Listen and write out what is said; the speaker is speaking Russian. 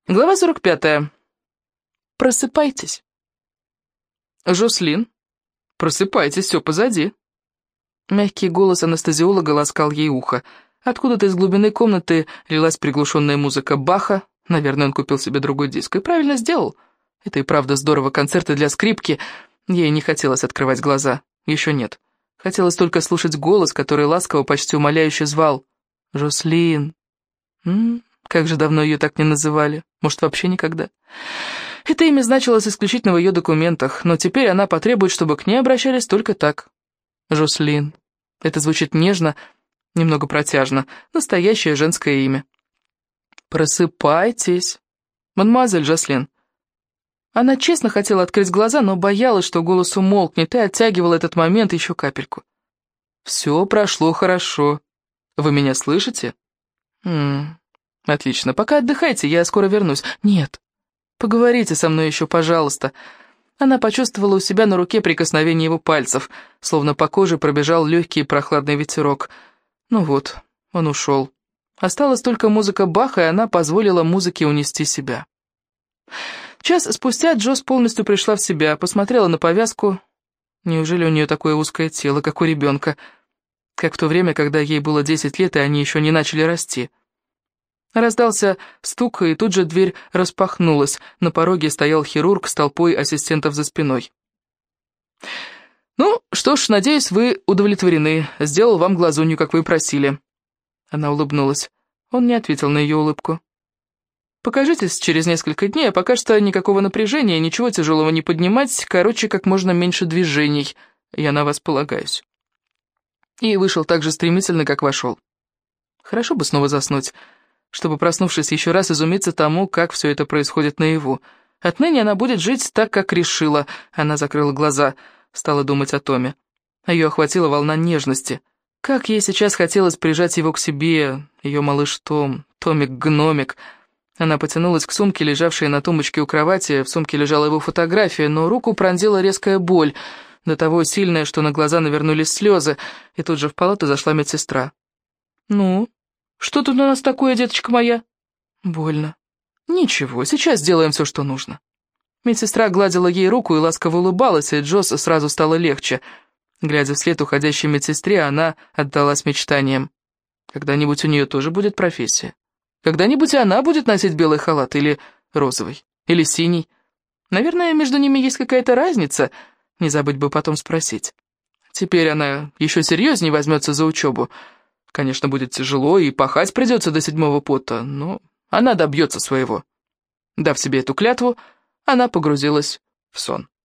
Глава 45. Просыпайтесь. Жослин, просыпайтесь, все позади. Мягкий голос анестезиолога ласкал ей ухо. Откуда-то из глубины комнаты лилась приглушенная музыка Баха. Наверное, он купил себе другой диск. И правильно сделал. Это и правда здорово, концерты для скрипки. Ей не хотелось открывать глаза. Еще нет. Хотелось только слушать голос, который ласково, почти умоляюще звал. Жослин. Как же давно ее так не называли. Может, вообще никогда. Это имя значилось исключительно в ее документах, но теперь она потребует, чтобы к ней обращались только так. Жослин. Это звучит нежно, немного протяжно. Настоящее женское имя. Просыпайтесь. Мадемуазель Жослин. Она честно хотела открыть глаза, но боялась, что голос умолкнет, и оттягивала этот момент еще капельку. Все прошло хорошо. Вы меня слышите? Отлично. Пока отдыхайте, я скоро вернусь. Нет. Поговорите со мной еще, пожалуйста. Она почувствовала у себя на руке прикосновение его пальцев, словно по коже пробежал легкий и прохладный ветерок. Ну вот, он ушел. Осталась только музыка Баха, и она позволила музыке унести себя. Час спустя Джосс полностью пришла в себя, посмотрела на повязку. Неужели у нее такое узкое тело, как у ребенка? Как в то время, когда ей было 10 лет, и они еще не начали расти. Раздался стук, и тут же дверь распахнулась. На пороге стоял хирург с толпой ассистентов за спиной. «Ну, что ж, надеюсь, вы удовлетворены. Сделал вам глазунью, как вы просили». Она улыбнулась. Он не ответил на ее улыбку. «Покажитесь через несколько дней, а пока что никакого напряжения, ничего тяжелого не поднимать, короче, как можно меньше движений. Я на вас полагаюсь». И вышел так же стремительно, как вошел. Хорошо бы снова заснуть, чтобы, проснувшись еще раз, изумиться тому, как все это происходит наяву. Отныне она будет жить так, как решила. Она закрыла глаза, стала думать о Томе. Ее охватила волна нежности. Как ей сейчас хотелось прижать его к себе, ее малыш Том, Томик-гномик. Она потянулась к сумке, лежавшей на тумбочке у кровати. В сумке лежала его фотография, но руку пронзила резкая боль, до того сильная, что на глаза навернулись слезы, и тут же в палату зашла медсестра. «Ну, что тут у нас такое, деточка моя?» «Больно». «Ничего, сейчас сделаем все, что нужно». Медсестра гладила ей руку и ласково улыбалась, и Джосс сразу стало легче. Глядя вслед уходящей медсестре, она отдалась мечтаниям. Когда-нибудь у нее тоже будет профессия. Когда-нибудь и она будет носить белый халат, или розовый, или синий. Наверное, между ними есть какая-то разница, не забыть бы потом спросить. Теперь она еще серьезнее возьмется за учебу. Конечно, будет тяжело, и пахать придется до 7-го пота, но она добьется своего. Дав себе эту клятву, она погрузилась в сон.